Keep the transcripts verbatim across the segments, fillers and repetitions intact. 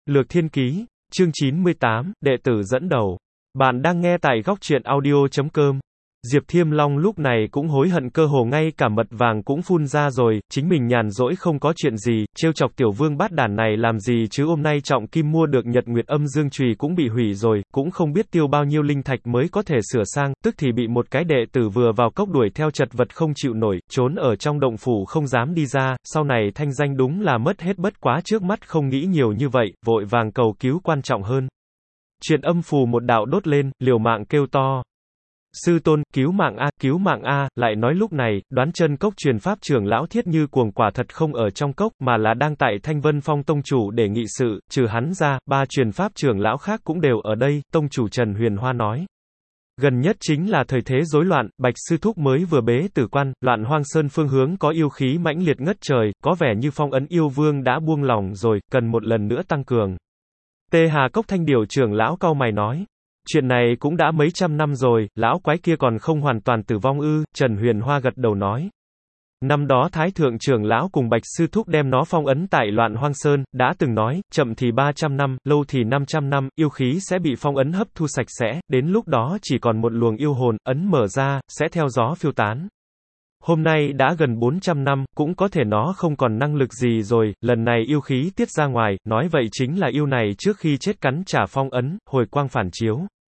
Lược Thiên Ký, chương chín mươi tám, đệ tử dẫn đầu. Bạn đang nghe tại góc truyện audio chấm com. Diệp Thiêm Long lúc này cũng hối hận cơ hồ ngay cả mật vàng cũng phun ra rồi, chính mình nhàn rỗi không có chuyện gì, trêu chọc tiểu vương bát đản này làm gì chứ hôm nay trọng kim mua được Nhật Nguyệt Âm Dương Chùy cũng bị hủy rồi, cũng không biết tiêu bao nhiêu linh thạch mới có thể sửa sang, tức thì bị một cái đệ tử vừa vào cốc đuổi theo chật vật không chịu nổi, trốn ở trong động phủ không dám đi ra, sau này thanh danh đúng là mất hết bất quá trước mắt không nghĩ nhiều như vậy, vội vàng cầu cứu quan trọng hơn. Chuyện âm phù một đạo đốt lên, liều mạng kêu to. Sư tôn, cứu mạng a, cứu mạng a, lại nói lúc này, đoán chân cốc truyền pháp trưởng lão Thiết Như Cuồng quả thật không ở trong cốc, mà là đang tại Thanh Vân Phong tông chủ để nghị sự, trừ hắn ra, ba truyền pháp trưởng lão khác cũng đều ở đây, tông chủ Trần Huyền Hoa nói. Gần nhất chính là thời thế rối loạn, Bạch Sư Thúc mới vừa bế tử quan, Loạn Hoang Sơn phương hướng có yêu khí mãnh liệt ngất trời, có vẻ như phong ấn yêu vương đã buông lỏng rồi, cần một lần nữa tăng cường. Tê Hà Cốc Thanh Điểu trưởng lão cau mày nói. Chuyện này cũng đã mấy trăm năm rồi, lão quái kia còn không hoàn toàn tử vong ư, Trần Huyền Hoa gật đầu nói. Năm đó Thái Thượng trưởng lão cùng Bạch Sư Thúc đem nó phong ấn tại Loạn Hoang Sơn, đã từng nói, chậm thì ba trăm năm, lâu thì năm trăm năm, yêu khí sẽ bị phong ấn hấp thu sạch sẽ, đến lúc đó chỉ còn một luồng yêu hồn, ấn mở ra, sẽ theo gió phiêu tán. Hôm nay đã gần bốn trăm năm, cũng có thể nó không còn năng lực gì rồi, lần này yêu khí tiết ra ngoài, nói vậy chính là yêu này trước khi chết cắn trả phong ấn, hồi quang phản chiếu.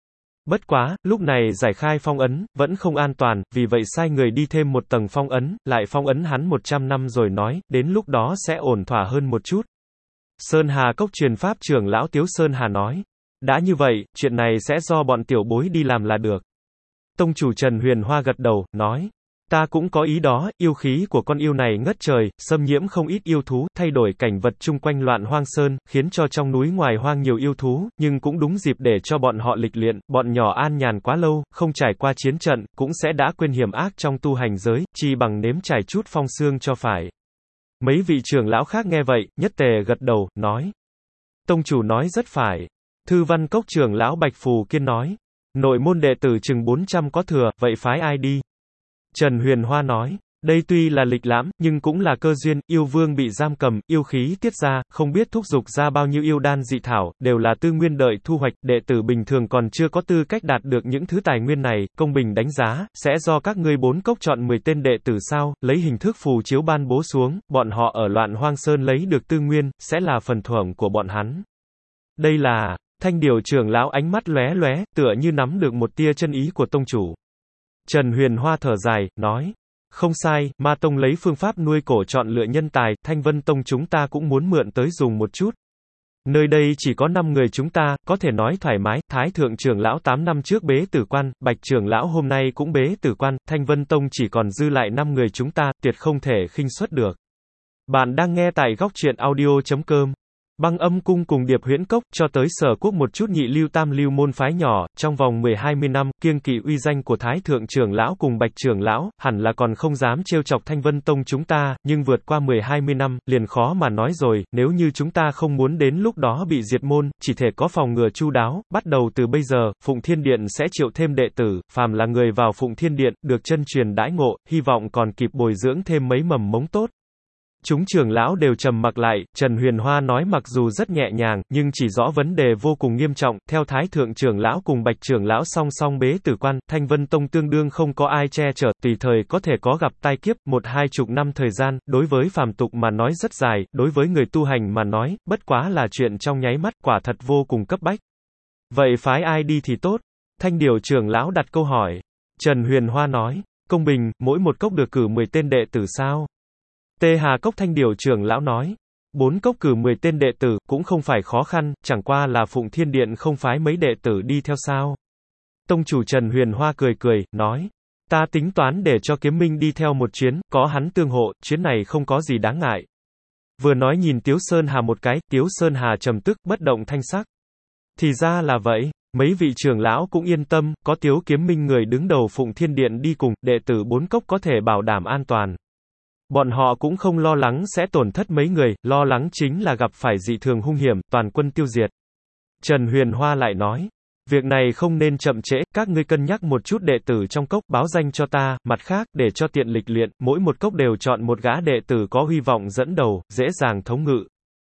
Bất quá, lúc này giải khai phong ấn, vẫn không an toàn, vì vậy sai người đi thêm một tầng phong ấn, lại phong ấn hắn một trăm năm rồi nói, đến lúc đó sẽ ổn thỏa hơn một chút. Sơn Hà Cốc truyền pháp trưởng lão Tiếu Sơn Hà nói. Đã như vậy, chuyện này sẽ do bọn tiểu bối đi làm là được. Tông chủ Trần Huyền Hoa gật đầu, nói. Ta cũng có ý đó, yêu khí của con yêu này ngất trời, xâm nhiễm không ít yêu thú, thay đổi cảnh vật chung quanh Loạn Hoang Sơn, khiến cho trong núi ngoài hoang nhiều yêu thú, nhưng cũng đúng dịp để cho bọn họ lịch luyện, bọn nhỏ an nhàn quá lâu, không trải qua chiến trận, cũng sẽ đã quên hiểm ác trong tu hành giới, chi bằng nếm trải chút phong sương cho phải. Mấy vị trưởng lão khác nghe vậy, nhất tề gật đầu, nói. Tông chủ nói rất phải. Thư Văn Cốc trưởng lão Bạch Phù Kiên nói. Nội môn đệ tử chừng bốn trăm có thừa, vậy phái ai đi? Trần Huyền Hoa nói, đây tuy là lịch lãm, nhưng cũng là cơ duyên, yêu vương bị giam cầm, yêu khí tiết ra, không biết thúc dục ra bao nhiêu yêu đan dị thảo, đều là tư nguyên đợi thu hoạch, đệ tử bình thường còn chưa có tư cách đạt được những thứ tài nguyên này, công bình đánh giá, sẽ do các ngươi bốn cốc chọn mười tên đệ tử sao, lấy hình thức phù chiếu ban bố xuống, bọn họ ở Loạn Hoang Sơn lấy được tư nguyên, sẽ là phần thưởng của bọn hắn. Đây là, Thanh Điểu trưởng lão ánh mắt lóe lóe, tựa như nắm được một tia chân ý của tông chủ. Trần Huyền Hoa thở dài, nói, không sai, Ma Tông lấy phương pháp nuôi cổ chọn lựa nhân tài, Thanh Vân Tông chúng ta cũng muốn mượn tới dùng một chút. Nơi đây chỉ có năm người chúng ta, có thể nói thoải mái, Thái Thượng trưởng lão tám năm trước bế tử quan, Bạch trưởng lão hôm nay cũng bế tử quan, Thanh Vân Tông chỉ còn dư lại năm người chúng ta, tuyệt không thể khinh suất được. Bạn đang nghe tại góc truyện audio chấm com. Băng Âm Cung cùng Điệp Huyễn Cốc, cho tới Sở Quốc một chút nhị lưu tam lưu môn phái nhỏ, trong vòng mười hai mươi năm, kiêng kỵ uy danh của Thái Thượng trưởng lão cùng Bạch trưởng lão, hẳn là còn không dám trêu chọc Thanh Vân Tông chúng ta, nhưng vượt qua mười hai mươi năm, liền khó mà nói rồi, nếu như chúng ta không muốn đến lúc đó bị diệt môn, chỉ thể có phòng ngừa chu đáo, bắt đầu từ bây giờ, Phụng Thiên Điện sẽ triệu thêm đệ tử, phàm là người vào Phụng Thiên Điện, được chân truyền đãi ngộ, hy vọng còn kịp bồi dưỡng thêm mấy mầm mống tốt. Chúng trưởng lão đều trầm mặc lại, Trần Huyền Hoa nói mặc dù rất nhẹ nhàng, nhưng chỉ rõ vấn đề vô cùng nghiêm trọng, theo Thái Thượng trưởng lão cùng Bạch trưởng lão song song bế tử quan, Thanh Vân Tông tương đương không có ai che chở, tùy thời có thể có gặp tai kiếp, một hai chục năm thời gian, đối với phàm tục mà nói rất dài, đối với người tu hành mà nói, bất quá là chuyện trong nháy mắt, quả thật vô cùng cấp bách. Vậy phái ai đi thì tốt? Thanh Điểu trưởng lão đặt câu hỏi. Trần Huyền Hoa nói, công bình, mỗi một cốc được cử mười tên đệ tử sao? Tê Hà Cốc Thanh Điểu trưởng lão nói, bốn cốc cử mười tên đệ tử, cũng không phải khó khăn, chẳng qua là Phụng Thiên Điện không phái mấy đệ tử đi theo sao. Tông chủ Trần Huyền Hoa cười cười, nói, ta tính toán để cho Kiếm Minh đi theo một chuyến, có hắn tương hộ, chuyến này không có gì đáng ngại. Vừa nói nhìn Tiếu Sơn Hà một cái, Tiếu Sơn Hà trầm tức, bất động thanh sắc. Thì ra là vậy. Mấy vị trưởng lão cũng yên tâm, có Tiếu Kiếm Minh người đứng đầu Phụng Thiên Điện đi cùng, đệ tử bốn cốc có thể bảo đảm an toàn. Bọn họ cũng không lo lắng sẽ tổn thất mấy người, lo lắng chính là gặp phải dị thường hung hiểm, toàn quân tiêu diệt. Trần Huyền Hoa lại nói, việc này không nên chậm trễ, các ngươi cân nhắc một chút đệ tử trong cốc, báo danh cho ta, mặt khác, để cho tiện lịch luyện, mỗi một cốc đều chọn một gã đệ tử có hy vọng dẫn đầu, dễ dàng thống ngự.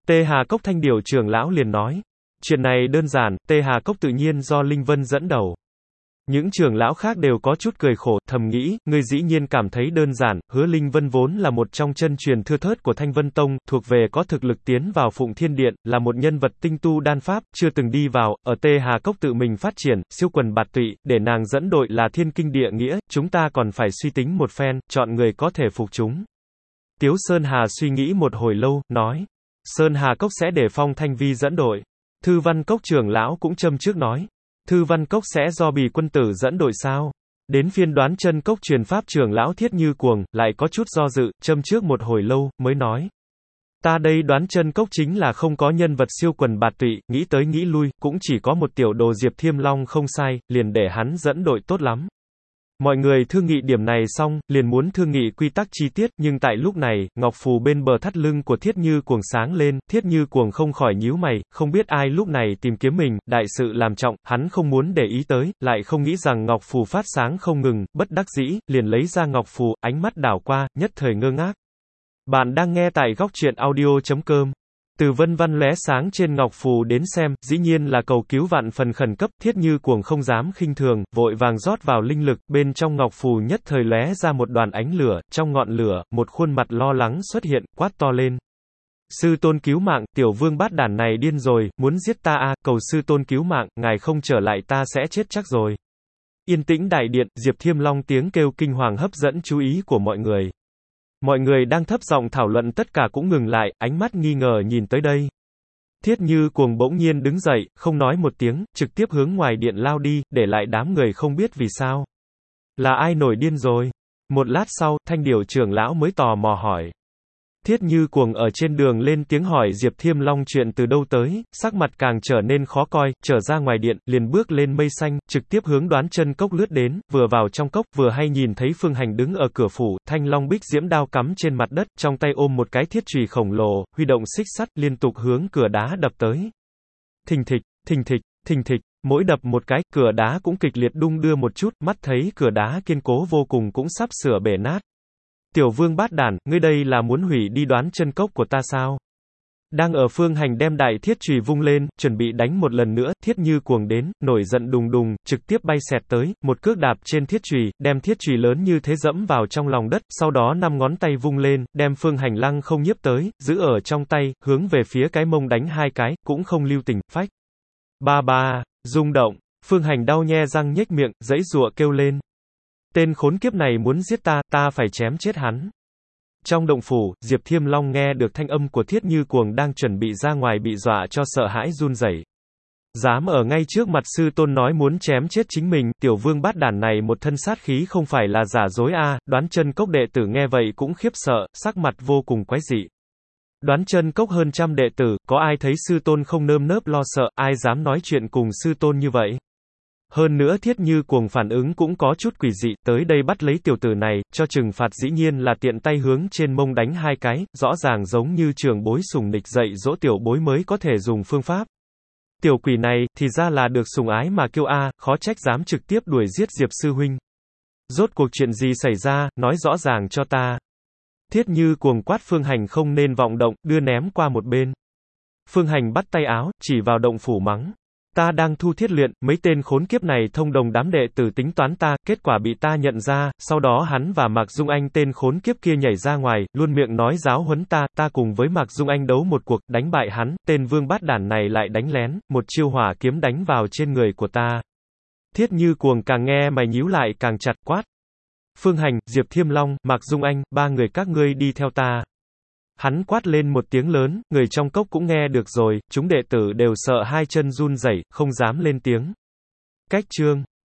Tê Hà Cốc Thanh Điểu trưởng lão liền nói. Chuyện này đơn giản, Tê Hà Cốc tự nhiên do Linh Vân dẫn đầu. Những trưởng lão khác đều có chút cười khổ, thầm nghĩ, ngươi dĩ nhiên cảm thấy đơn giản, Hứa Linh Vân vốn là một trong chân truyền thưa thớt của Thanh Vân Tông, thuộc về có thực lực tiến vào Phụng Thiên Điện, là một nhân vật tinh tu đan pháp, chưa từng đi vào, ở Tê Hà Cốc tự mình phát triển, siêu quần bạt tụy, để nàng dẫn đội là thiên kinh địa nghĩa, chúng ta còn phải suy tính một phen, chọn người có thể phục chúng. Tiếu Sơn Hà suy nghĩ một hồi lâu, nói, Sơn Hà Cốc sẽ để Phong Thanh Vi dẫn đội. Thư Văn Cốc trưởng lão cũng châm trước nói, Thư Văn Cốc sẽ do Bì quân tử dẫn đội sao? Đến phiên Đoán Chân Cốc truyền pháp trưởng lão Thiết Như Cuồng, lại có chút do dự, châm trước một hồi lâu, mới nói. Ta đây Đoán Chân Cốc chính là không có nhân vật siêu quần bạt tụy, nghĩ tới nghĩ lui, cũng chỉ có một tiểu đồ Diệp Thiêm Long không sai, liền để hắn dẫn đội tốt lắm. Mọi người thương nghị điểm này xong, liền muốn thương nghị quy tắc chi tiết, nhưng tại lúc này, ngọc phù bên bờ thắt lưng của Thiết Như Cuồng sáng lên, Thiết Như Cuồng không khỏi nhíu mày, không biết ai lúc này tìm kiếm mình, đại sự làm trọng, hắn không muốn để ý tới, lại không nghĩ rằng ngọc phù phát sáng không ngừng, bất đắc dĩ, liền lấy ra ngọc phù, ánh mắt đảo qua, nhất thời ngơ ngác. Bạn đang nghe tại góc truyện audio chấm com. Từ vân văn lóe sáng trên ngọc phù đến xem, dĩ nhiên là cầu cứu vạn phần khẩn cấp, Thiết Như Cuồng không dám khinh thường, vội vàng rót vào linh lực, bên trong ngọc phù nhất thời lóe ra một đoàn ánh lửa, trong ngọn lửa, một khuôn mặt lo lắng xuất hiện, quát to lên. Sư tôn cứu mạng, tiểu vương bát đản này điên rồi, muốn giết ta a, cầu sư tôn cứu mạng, ngài không trở lại ta sẽ chết chắc rồi. Yên tĩnh đại điện, Diệp Thiêm Long tiếng kêu kinh hoàng hấp dẫn chú ý của mọi người. Mọi người đang thấp giọng thảo luận tất cả cũng ngừng lại, ánh mắt nghi ngờ nhìn tới đây. Thiết Như Cuồng bỗng nhiên đứng dậy, không nói một tiếng, trực tiếp hướng ngoài điện lao đi, để lại đám người không biết vì sao. Là ai nổi điên rồi? Một lát sau, Thanh Điểu trưởng lão mới tò mò hỏi. Thiết Như Cuồng ở trên đường lên tiếng hỏi Diệp Thiêm Long chuyện từ đâu tới, sắc mặt càng trở nên khó coi, trở ra ngoài điện, liền bước lên mây xanh, trực tiếp hướng Đoán Chân Cốc lướt đến, vừa vào trong cốc, vừa hay nhìn thấy Phương Hành đứng ở cửa phủ, thanh long bích diễm đao cắm trên mặt đất, trong tay ôm một cái thiết chùy khổng lồ, huy động xích sắt, liên tục hướng cửa đá đập tới. Thình thịch, thình thịch, thình thịch, mỗi đập một cái, cửa đá cũng kịch liệt đung đưa một chút, mắt thấy cửa đá kiên cố vô cùng cũng sắp sửa bể nát. Tiểu vương bát đản, ngươi đây là muốn hủy đi Đoán Chân Cốc của ta sao? Đang ở Phương Hành đem đại thiết chùy vung lên, chuẩn bị đánh một lần nữa, Thiết Như Cuồng đến, nổi giận đùng đùng, trực tiếp bay xẹt tới, một cước đạp trên thiết chùy, đem thiết chùy lớn như thế dẫm vào trong lòng đất, sau đó năm ngón tay vung lên, đem Phương Hành lăng không nhiếp tới, giữ ở trong tay, hướng về phía cái mông đánh hai cái, cũng không lưu tình, phách. Ba ba, rung động, Phương Hành đau nhe răng nhếch miệng, giãy giụa kêu lên. Tên khốn kiếp này muốn giết ta, ta phải chém chết hắn. Trong động phủ, Diệp Thiêm Long nghe được thanh âm của Thiết Như Cuồng đang chuẩn bị ra ngoài bị dọa cho sợ hãi run rẩy. Dám ở ngay trước mặt sư tôn nói muốn chém chết chính mình, tiểu vương bát đản này một thân sát khí không phải là giả dối a, à, Đoán Chân Cốc đệ tử nghe vậy cũng khiếp sợ, sắc mặt vô cùng quái dị. Đoán Chân Cốc hơn trăm đệ tử, có ai thấy sư tôn không nơm nớp lo sợ, ai dám nói chuyện cùng sư tôn như vậy? Hơn nữa Thiết Như Cuồng phản ứng cũng có chút quỷ dị, tới đây bắt lấy tiểu tử này, cho trừng phạt dĩ nhiên là tiện tay hướng trên mông đánh hai cái, rõ ràng giống như trưởng bối sủng nịch dạy dỗ tiểu bối mới có thể dùng phương pháp. Tiểu quỷ này, thì ra là được sủng ái mà kêu a, khó trách dám trực tiếp đuổi giết Diệp sư huynh. Rốt cuộc chuyện gì xảy ra, nói rõ ràng cho ta. Thiết Như Cuồng quát Phương Hành không nên vọng động, đưa ném qua một bên. Phương Hành bắt tay áo, chỉ vào động phủ mắng. Ta đang thu thiết luyện, mấy tên khốn kiếp này thông đồng đám đệ tử tính toán ta, kết quả bị ta nhận ra, sau đó hắn và Mạc Dung Anh tên khốn kiếp kia nhảy ra ngoài, luôn miệng nói giáo huấn ta, ta cùng với Mạc Dung Anh đấu một cuộc, đánh bại hắn, tên vương bát đản này lại đánh lén, một chiêu hỏa kiếm đánh vào trên người của ta. Thiết Như Cuồng càng nghe mày nhíu lại càng chặt, quát. Phương Hành, Diệp Thiêm Long, Mạc Dung Anh, ba người các ngươi đi theo ta. Hắn quát lên một tiếng lớn, người trong cốc cũng nghe được rồi, chúng đệ tử đều sợ hai chân run rẩy, không dám lên tiếng. Cách chương